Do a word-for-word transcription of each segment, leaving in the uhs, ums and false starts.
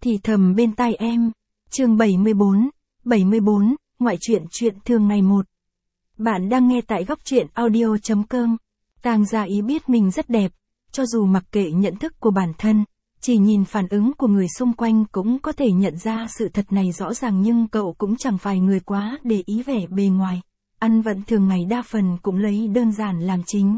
Thì thầm bên tai em. Chương bảy mươi bốn, bảy mươi bốn, ngoại truyện truyện thường ngày một. Bạn đang nghe tại góc truyện audio chấm com. Tang Gia Ý biết mình rất đẹp, cho dù mặc kệ nhận thức của bản thân, chỉ nhìn phản ứng của người xung quanh cũng có thể nhận ra sự thật này rõ ràng, nhưng cậu cũng chẳng phải người quá để ý vẻ bề ngoài. Ăn vận thường ngày đa phần cũng lấy đơn giản làm chính.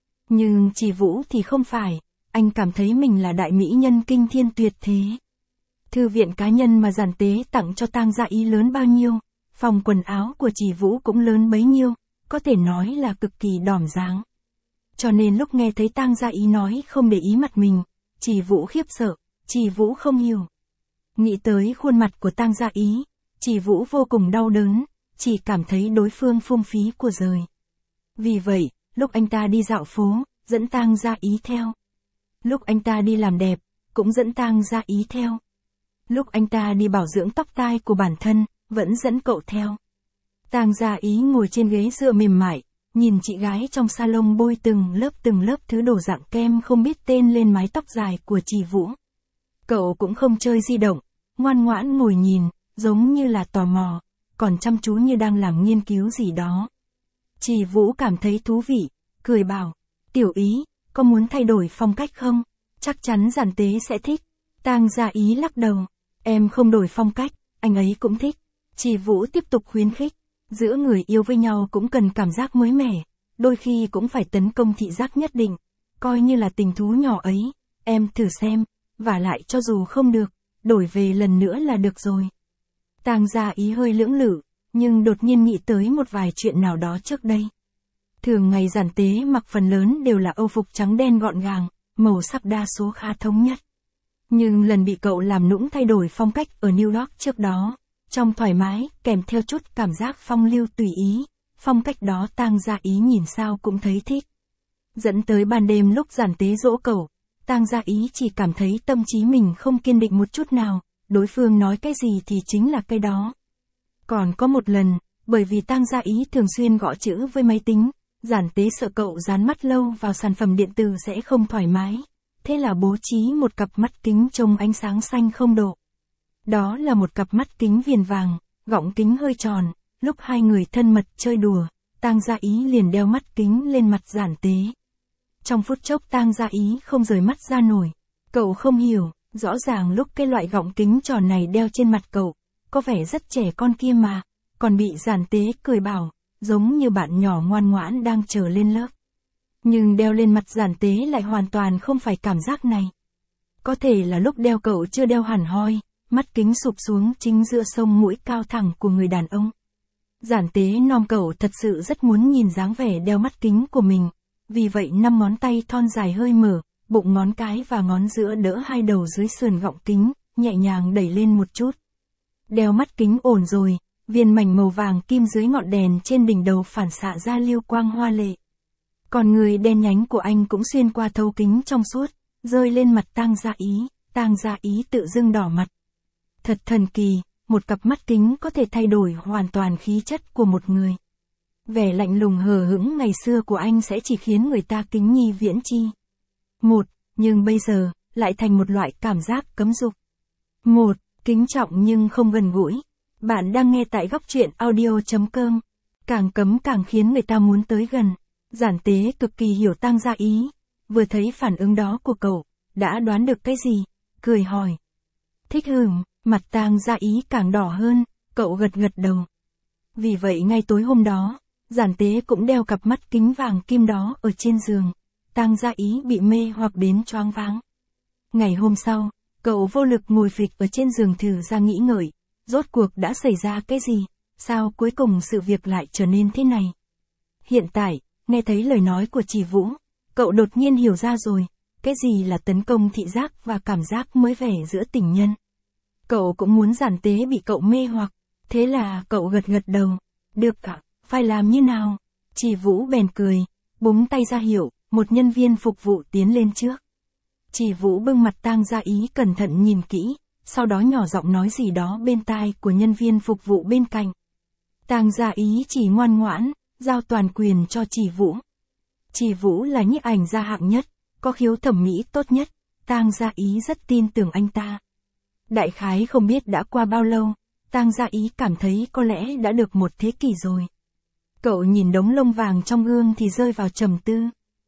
Nhưng Chỉ Vũ thì không phải, anh cảm thấy mình là đại mỹ nhân kinh thiên tuyệt thế. Thư viện cá nhân mà Giản Tế tặng cho Tang Gia Ý lớn bao nhiêu, phòng quần áo của Chỉ Vũ cũng lớn bấy nhiêu, có thể nói là cực kỳ đỏm dáng. Cho nên lúc nghe thấy Tang Gia Ý nói không để ý mặt mình, Chỉ Vũ khiếp sợ, Chỉ Vũ không hiểu. Nghĩ tới khuôn mặt của Tang Gia Ý, Chỉ Vũ vô cùng đau đớn, chỉ cảm thấy đối phương phung phí của giời. Vì vậy, lúc anh ta đi dạo phố, dẫn Tang Gia Ý theo. Lúc anh ta đi làm đẹp, cũng dẫn Tang Gia Ý theo. Lúc anh ta đi bảo dưỡng tóc tai của bản thân, vẫn dẫn cậu theo. Tang Gia Ý ngồi trên ghế dựa mềm mại, nhìn chị gái trong salon bôi từng lớp từng lớp thứ đồ dạng kem không biết tên lên mái tóc dài của Chỉ Vũ. Cậu cũng không chơi di động, ngoan ngoãn ngồi nhìn, giống như là tò mò, còn chăm chú như đang làm nghiên cứu gì đó. Chỉ Vũ cảm thấy thú vị, cười bảo, Tiểu Ý, có muốn thay đổi phong cách không? Chắc chắn Giản Tế sẽ thích. Tang Gia Ý lắc đầu, em không đổi phong cách, anh ấy cũng thích. Chỉ Vũ tiếp tục khuyến khích, giữa người yêu với nhau cũng cần cảm giác mới mẻ, đôi khi cũng phải tấn công thị giác nhất định, coi như là tình thú nhỏ ấy, em thử xem, vả lại cho dù không được, đổi về lần nữa là được rồi. Tang Gia Ý hơi lưỡng lự, nhưng đột nhiên nghĩ tới một vài chuyện nào đó trước đây. Thường ngày Giản Tế mặc phần lớn đều là âu phục trắng đen gọn gàng, màu sắc đa số khá thống nhất. Nhưng lần bị cậu làm nũng thay đổi phong cách ở New York trước đó, trong thoải mái, kèm theo chút cảm giác phong lưu tùy ý, phong cách đó Tang Gia Ý nhìn sao cũng thấy thích. Dẫn tới ban đêm lúc Giản Tế dỗ cậu, Tang Gia Ý chỉ cảm thấy tâm trí mình không kiên định một chút nào, đối phương nói cái gì thì chính là cái đó. Còn có một lần, bởi vì Tang Gia Ý thường xuyên gõ chữ với máy tính, Giản Tế sợ cậu dán mắt lâu vào sản phẩm điện tử sẽ không thoải mái. Thế là bố trí một cặp mắt kính trông ánh sáng xanh không độ. Đó là một cặp mắt kính viền vàng, gọng kính hơi tròn, lúc hai người thân mật chơi đùa, Tang Gia Ý liền đeo mắt kính lên mặt Giản Tế. Trong phút chốc Tang Gia Ý không rời mắt ra nổi. Cậu không hiểu, rõ ràng lúc cái loại gọng kính tròn này đeo trên mặt cậu, có vẻ rất trẻ con kia mà, còn bị Giản Tế cười bảo, giống như bạn nhỏ ngoan ngoãn đang chờ lên lớp. Nhưng đeo lên mặt Giản Tế lại hoàn toàn không phải cảm giác này. Có thể là lúc đeo cậu chưa đeo hẳn hoi, mắt kính sụp xuống chính giữa sống mũi cao thẳng của người đàn ông. Giản Tế nom cậu thật sự rất muốn nhìn dáng vẻ đeo mắt kính của mình, vì vậy năm ngón tay thon dài hơi mở, bụng ngón cái và ngón giữa đỡ hai đầu dưới sườn gọng kính, nhẹ nhàng đẩy lên một chút. Đeo mắt kính ổn rồi, viên mảnh màu vàng kim dưới ngọn đèn trên đỉnh đầu phản xạ ra lưu quang hoa lệ. Còn người đen nhánh của anh cũng xuyên qua thấu kính trong suốt, rơi lên mặt Tang Gia Ý, Tang Gia Ý tự dưng đỏ mặt. Thật thần kỳ, một cặp mắt kính có thể thay đổi hoàn toàn khí chất của một người. Vẻ lạnh lùng hờ hững ngày xưa của anh sẽ chỉ khiến người ta kính nhi viễn chi. Một, nhưng bây giờ, lại thành một loại cảm giác cấm dục. Một, kính trọng nhưng không gần gũi. Bạn đang nghe tại góc truyện audio chấm com. Càng cấm càng khiến người ta muốn tới gần. Giản Tế cực kỳ hiểu Tang Gia Ý, vừa thấy phản ứng đó của cậu, đã đoán được cái gì, cười hỏi. Thích hửng, mặt Tang Gia Ý càng đỏ hơn, cậu gật gật đầu. Vì vậy ngay tối hôm đó, Giản Tế cũng đeo cặp mắt kính vàng kim đó ở trên giường, Tang Gia Ý bị mê hoặc đến choáng váng. Ngày hôm sau, cậu vô lực ngồi phịch ở trên giường thử ra nghĩ ngợi, rốt cuộc đã xảy ra cái gì, sao cuối cùng sự việc lại trở nên thế này. Hiện tại, nghe thấy lời nói của Chỉ Vũ, cậu đột nhiên hiểu ra rồi, cái gì là tấn công thị giác và cảm giác mới vẻ giữa tình nhân. Cậu cũng muốn Giản Tế bị cậu mê hoặc, thế là cậu gật gật đầu, được cả, phải làm như nào? Chỉ Vũ bèn cười, búng tay ra hiệu, một nhân viên phục vụ tiến lên trước. Chỉ Vũ bưng mặt Tang Gia Ý cẩn thận nhìn kỹ, sau đó nhỏ giọng nói gì đó bên tai của nhân viên phục vụ bên cạnh. Tang Gia Ý chỉ ngoan ngoãn, giao toàn quyền cho Chỉ Vũ. Chỉ Vũ là nhiếp ảnh gia hạng nhất, có khiếu thẩm mỹ tốt nhất, Tang Gia Ý rất tin tưởng anh ta. Đại khái không biết đã qua bao lâu, Tang Gia Ý cảm thấy có lẽ đã được một thế kỷ rồi. Cậu nhìn đống lông vàng trong gương thì rơi vào trầm tư.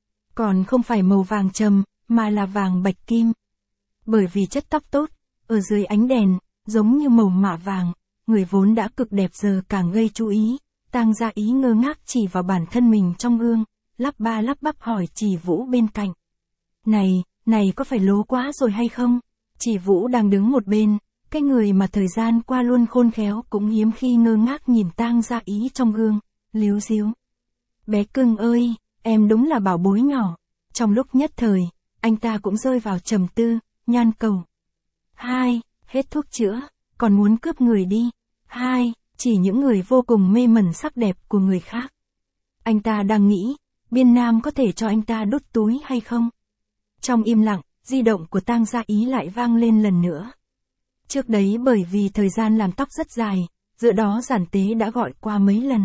Còn không phải màu vàng trầm, mà là vàng bạch kim. Bởi vì chất tóc tốt, ở dưới ánh đèn, giống như màu mạ vàng, người vốn đã cực đẹp giờ càng gây chú ý. Tang Gia Ý ngơ ngác chỉ vào bản thân mình trong gương, lắp ba lắp bắp hỏi Chỉ Vũ bên cạnh. Này, này có phải lố quá rồi hay không? Chỉ Vũ đang đứng một bên, cái người mà thời gian qua luôn khôn khéo cũng hiếm khi ngơ ngác nhìn Tang Gia Ý trong gương, líu díu. Bé cưng ơi, em đúng là bảo bối nhỏ. Trong lúc nhất thời, anh ta cũng rơi vào trầm tư, nhan cầu. Hai, hết thuốc chữa, còn muốn cướp người đi. Hai, chỉ những người vô cùng mê mẩn sắc đẹp của người khác. Anh ta đang nghĩ, Biên Nam có thể cho anh ta đút túi hay không? Trong im lặng, di động của Tang Gia Ý lại vang lên lần nữa. Trước đấy bởi vì thời gian làm tóc rất dài, giữa đó Giản Tế đã gọi qua mấy lần.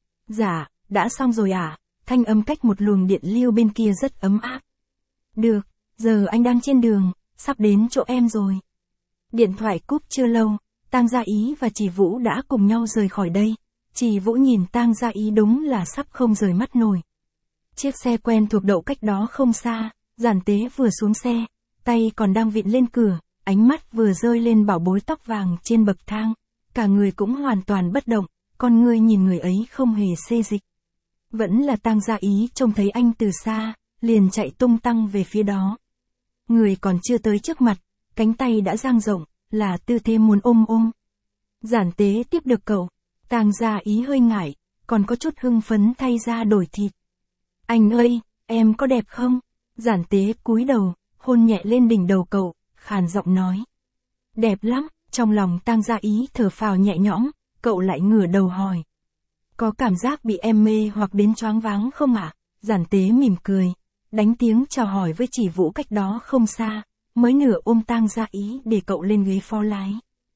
Dạ, đã xong rồi à? Thanh âm cách một luồng điện lưu bên kia rất ấm áp. Được, giờ anh đang trên đường, sắp đến chỗ em rồi. Điện thoại cúp chưa lâu, Tang Gia Ý và Chỉ Vũ đã cùng nhau rời khỏi đây. Chỉ Vũ nhìn Tang Gia Ý đúng là sắp không rời mắt nổi. Chiếc xe quen thuộc đậu cách đó không xa, Giản Tế vừa xuống xe, tay còn đang vịn lên cửa, ánh mắt vừa rơi lên bảo bối tóc vàng trên bậc thang, cả người cũng hoàn toàn bất động, con ngươi nhìn người ấy không hề xê dịch. Vẫn là Tang Gia Ý trông thấy anh từ xa, liền chạy tung tăng về phía đó. Người còn chưa tới trước mặt, cánh tay đã dang rộng, là tư thế muốn ôm ôm. Giản Tế tiếp được cậu, Tang Gia Ý hơi ngại, còn có chút hưng phấn thay ra đổi thịt. Anh ơi, em có đẹp không? Giản Tế cúi đầu, hôn nhẹ lên đỉnh đầu cậu, khàn giọng nói. Đẹp lắm, trong lòng Tang Gia Ý thở phào nhẹ nhõm, cậu lại ngửa đầu hỏi. Có cảm giác bị em mê hoặc đến choáng váng không ạ? À? Giản Tế mỉm cười, đánh tiếng chào hỏi với Chỉ Vũ cách đó không xa, mới nửa ôm Tang Gia Ý để cậu lên ghế phó lái.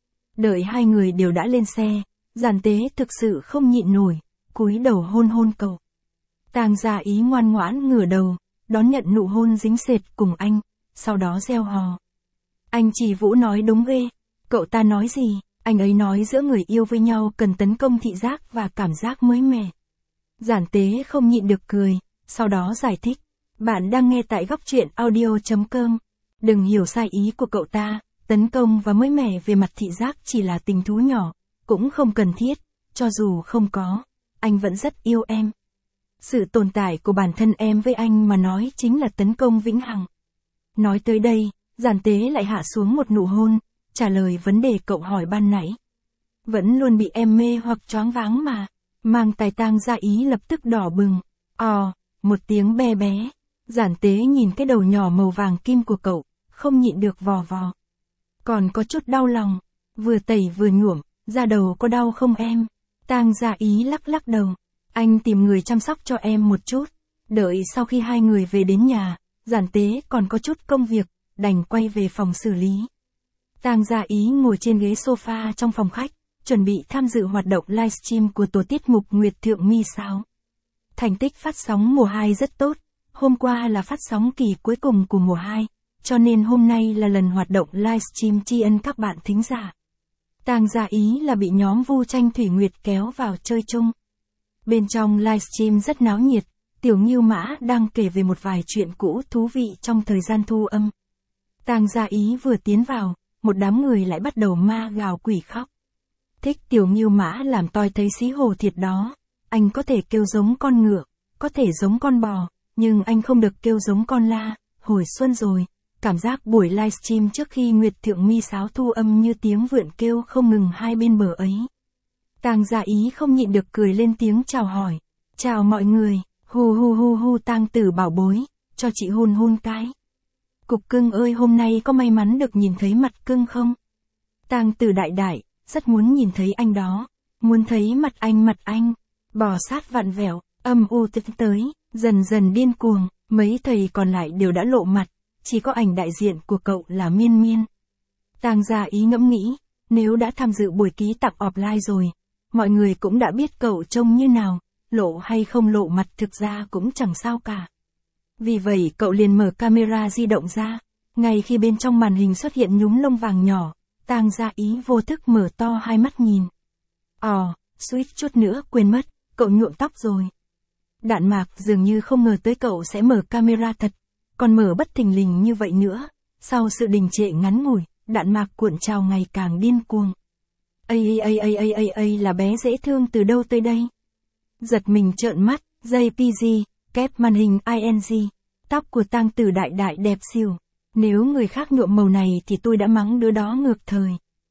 Đợi hai người đều đã lên xe, Giản Tế thực sự không nhịn nổi, cúi đầu hôn hôn cậu. Tang Gia Ý ngoan ngoãn ngửa đầu, đón nhận nụ hôn dính sệt cùng anh, sau đó reo hò. Anh Chỉ Vũ nói đúng ghê, cậu ta nói gì? Anh ấy nói giữa người yêu với nhau cần tấn công thị giác và cảm giác mới mẻ. Giản Tế không nhịn được cười, sau đó giải thích. Bạn đang nghe tại góc truyện audio chấm com. Đừng hiểu sai ý của cậu ta, tấn công và mới mẻ về mặt thị giác chỉ là tình thú nhỏ, cũng không cần thiết, cho dù không có, anh vẫn rất yêu em. Sự tồn tại của bản thân em với anh mà nói chính là tấn công vĩnh hằng. Nói tới đây, Giản Tế lại hạ xuống một nụ hôn, trả lời vấn đề cậu hỏi ban nãy. Vẫn luôn bị em mê hoặc choáng váng mà. Mang tai Tang Gia Ý lập tức đỏ bừng. Ò, một tiếng be bé. Giản Tế nhìn cái đầu nhỏ màu vàng kim của cậu, không nhịn được vò vò. Còn có chút đau lòng, vừa tẩy vừa nhuộm, da đầu có đau không em? Tang Gia Ý lắc lắc đầu. Anh tìm người chăm sóc cho em một chút. Đợi sau khi hai người về đến nhà, Giản Tế còn có chút công việc, đành quay về phòng xử lý. Tang Gia Ý ngồi trên ghế sofa trong phòng khách, chuẩn bị tham dự hoạt động livestream của tổ tiết mục Nguyệt Thượng Mi Sao. Thành tích phát sóng mùa hai rất tốt, hôm qua là phát sóng kỳ cuối cùng của mùa hai, cho nên hôm nay là lần hoạt động livestream tri ân các bạn thính giả. Tang Gia Ý là bị nhóm Vu Tranh Thủy Nguyệt kéo vào chơi chung. Bên trong livestream rất náo nhiệt, Tiểu Ngưu Mã đang kể về một vài chuyện cũ thú vị trong thời gian thu âm. Tang Gia Ý vừa tiến vào, một đám người lại bắt đầu ma gào quỷ khóc. Thích Tiểu Ngưu Mã làm toi thấy xí hồ thiệt đó. Anh có thể kêu giống con ngựa, có thể giống con bò, nhưng anh không được kêu giống con la. Hồi xuân rồi, cảm giác buổi livestream trước khi Nguyệt Thượng Mi Sáo thu âm như tiếng vượn kêu không ngừng hai bên bờ ấy. Tang Gia Ý không nhịn được cười lên tiếng chào hỏi. Chào mọi người, hu hu hu hu Tang tử bảo bối, cho chị hôn hôn cái. Cục cưng ơi hôm nay có may mắn được nhìn thấy mặt cưng không? Tang tử đại đại, rất muốn nhìn thấy anh đó, muốn thấy mặt anh mặt anh, bò sát vặn vẹo, âm u tiến tới, dần dần điên cuồng, mấy thầy còn lại đều đã lộ mặt, chỉ có ảnh đại diện của cậu là Miên Miên. Tang Gia Ý ngẫm nghĩ, nếu đã tham dự buổi ký tặng offline rồi, mọi người cũng đã biết cậu trông như nào, lộ hay không lộ mặt thực ra cũng chẳng sao cả. Vì vậy cậu liền mở camera di động ra, ngay khi bên trong màn hình xuất hiện nhúm lông vàng nhỏ, Tang Gia Ý vô thức mở to hai mắt nhìn. Ồ, suýt chút nữa quên mất, cậu nhuộm tóc rồi. Đạn Mạc dường như không ngờ tới cậu sẽ mở camera thật, còn mở bất thình lình như vậy nữa. Sau sự đình trệ ngắn ngủi, Đạn Mạc cuộn trào ngày càng điên cuồng. Ây ây ây ây ây ây là bé dễ thương từ đâu tới đây? Giật mình trợn mắt, gi pê giê, kép màn hình ing. Tóc của Tang Tử Đại Đại đẹp xìu. Nếu người khác nhuộm màu này thì tôi đã mắng đứa đó ngược thời.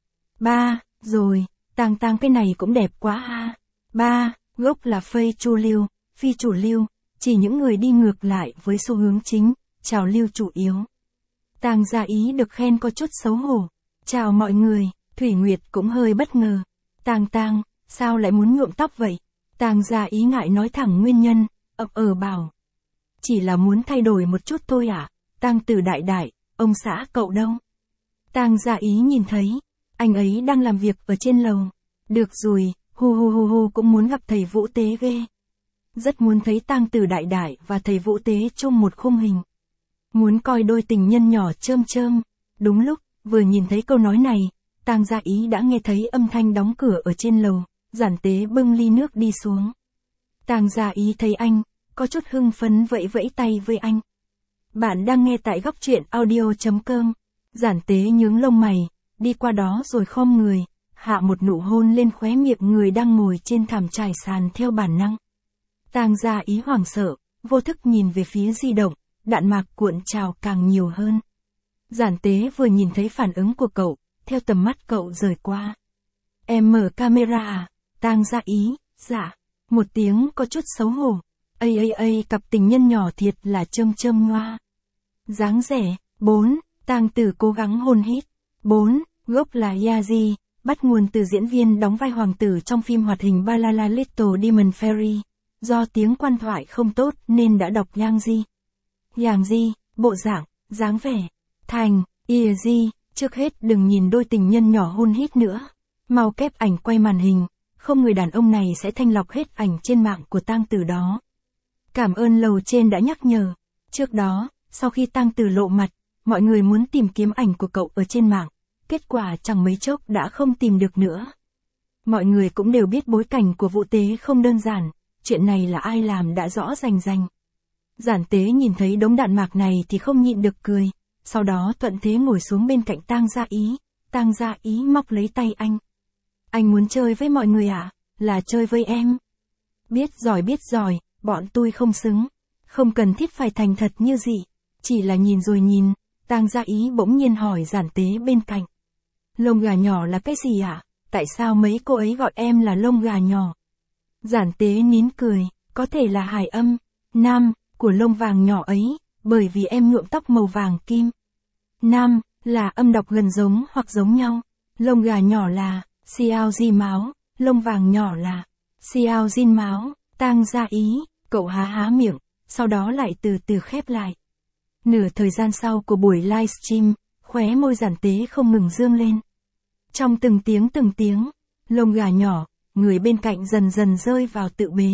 Ba, rồi, Tang Tang cái này cũng đẹp quá ha. Ba, gốc là phây chu lưu, phi chủ lưu, chỉ những người đi ngược lại với xu hướng chính, trào lưu chủ yếu. Tang Gia Ý được khen có chút xấu hổ. Chào mọi người, Thủy Nguyệt cũng hơi bất ngờ. Tang Tang, sao lại muốn nhuộm tóc vậy? Tang Gia Ý ngại nói thẳng nguyên nhân, ậm ờ bảo. Chỉ là muốn thay đổi một chút thôi ạ. À? Tang Tử Đại Đại, ông xã cậu đâu? Tang Gia Ý nhìn thấy, anh ấy đang làm việc ở trên lầu. Được rồi, hu hu hu hu cũng muốn gặp thầy Vũ Tế ghê. Rất muốn thấy Tang Tử Đại Đại và thầy Vũ Tế chung một khung hình. Muốn coi đôi tình nhân nhỏ chơm chơm. Đúng lúc, vừa nhìn thấy câu nói này, Tang Gia Ý đã nghe thấy âm thanh đóng cửa ở trên lầu, Giản Tế bưng ly nước đi xuống. Tang Gia Ý thấy anh, có chút hưng phấn vẫy vẫy tay với anh. Bạn đang nghe tại góc truyện audio.com. Giản Tế nhướng lông mày, đi qua đó rồi khom người, hạ một nụ hôn lên khóe miệng người đang ngồi trên thảm trải sàn theo bản năng. Tang Gia Ý hoảng sợ, vô thức nhìn về phía di động, Đạn Mạc cuộn trào càng nhiều hơn. Giản Tế vừa nhìn thấy phản ứng của cậu, theo tầm mắt cậu rời qua. Em mở camera à? Tang Gia Ý, dạ. Một tiếng có chút xấu hổ. Ây ây ây cặp tình nhân nhỏ thiệt là chơm chơm ngoa. Dáng rẻ. Bốn. Tang Tử cố gắng hôn hít. Bốn. Gốc là Yaji, bắt nguồn từ diễn viên đóng vai hoàng tử trong phim hoạt hình Balala Little Demon Fairy. Do tiếng quan thoại không tốt nên đã đọc Yang-ji. Yang-ji, bộ dạng, dáng vẻ. Thành, Ia-ji, trước hết đừng nhìn đôi tình nhân nhỏ hôn hít nữa. Mau kép ảnh quay màn hình, không người đàn ông này sẽ thanh lọc hết ảnh trên mạng của Tang Tử đó. Cảm ơn lầu trên đã nhắc nhở. Trước đó, sau khi Tang Tử lộ mặt, mọi người muốn tìm kiếm ảnh của cậu ở trên mạng. Kết quả chẳng mấy chốc đã không tìm được nữa. Mọi người cũng đều biết bối cảnh của vụ tế không đơn giản, chuyện này là ai làm đã rõ rành rành. Giản Tế nhìn thấy đống đạn mạc này thì không nhịn được cười, sau đó thuận thế ngồi xuống bên cạnh Tang Gia Ý. Tang Gia Ý móc lấy tay anh. Anh muốn chơi với mọi người à? Là chơi với em. Biết giỏi biết giỏi, bọn tôi không xứng. Không cần thiết phải thành thật như gì. Chỉ là nhìn rồi nhìn. Tang Gia Ý bỗng nhiên hỏi Giản Tế bên cạnh. Lông gà nhỏ là cái gì ạ? À? Tại sao mấy cô ấy gọi em là lông gà nhỏ? Giản Tế nín cười, có thể là hài âm, nam, của lông vàng nhỏ ấy, bởi vì em nhuộm tóc màu vàng kim. Nam, là âm đọc gần giống hoặc giống nhau. Lông gà nhỏ là, xiao di máu, lông vàng nhỏ là, xiao jin máu. Tang Gia Ý, cậu há há miệng, sau đó lại từ từ khép lại. Nửa thời gian sau của buổi livestream, khóe môi Giản Tế không ngừng dương lên. Trong từng tiếng từng tiếng, lông gà nhỏ, người bên cạnh dần dần rơi vào tự bế.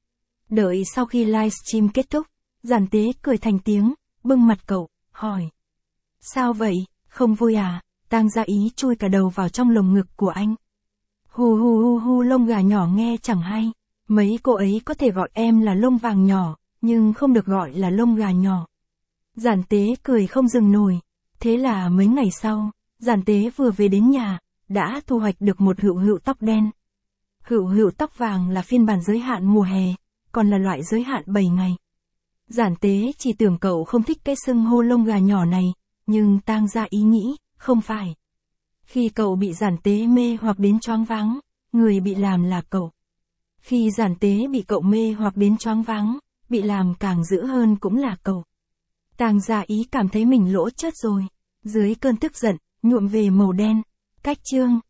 Đợi sau khi livestream kết thúc, Giản Tế cười thành tiếng, bưng mặt cậu, hỏi. Sao vậy, không vui à? Tang Gia Ý chui cả đầu vào trong lồng ngực của anh. Hù hù hù hù lông gà nhỏ nghe chẳng hay. Mấy cô ấy có thể gọi em là lông vàng nhỏ, nhưng không được gọi là lông gà nhỏ. Giản Tế cười không dừng nổi. Thế là mấy ngày sau, Giản Tế vừa về đến nhà, đã thu hoạch được một hựu hựu tóc đen. Hựu hựu tóc vàng là phiên bản giới hạn mùa hè, còn là loại giới hạn bảy ngày. Giản Tế chỉ tưởng cậu không thích cái xưng hô lông gà nhỏ này, nhưng Tang Gia Ý nghĩ, không phải. Khi cậu bị Giản Tế mê hoặc đến choáng váng, người bị làm là cậu. Khi Giản Tế bị cậu mê hoặc đến choáng váng, bị làm càng dữ hơn cũng là cậu. Tang Gia Ý cảm thấy mình lỗ chớt rồi. Dưới cơn tức giận, nhuộm về màu đen. Cách chương.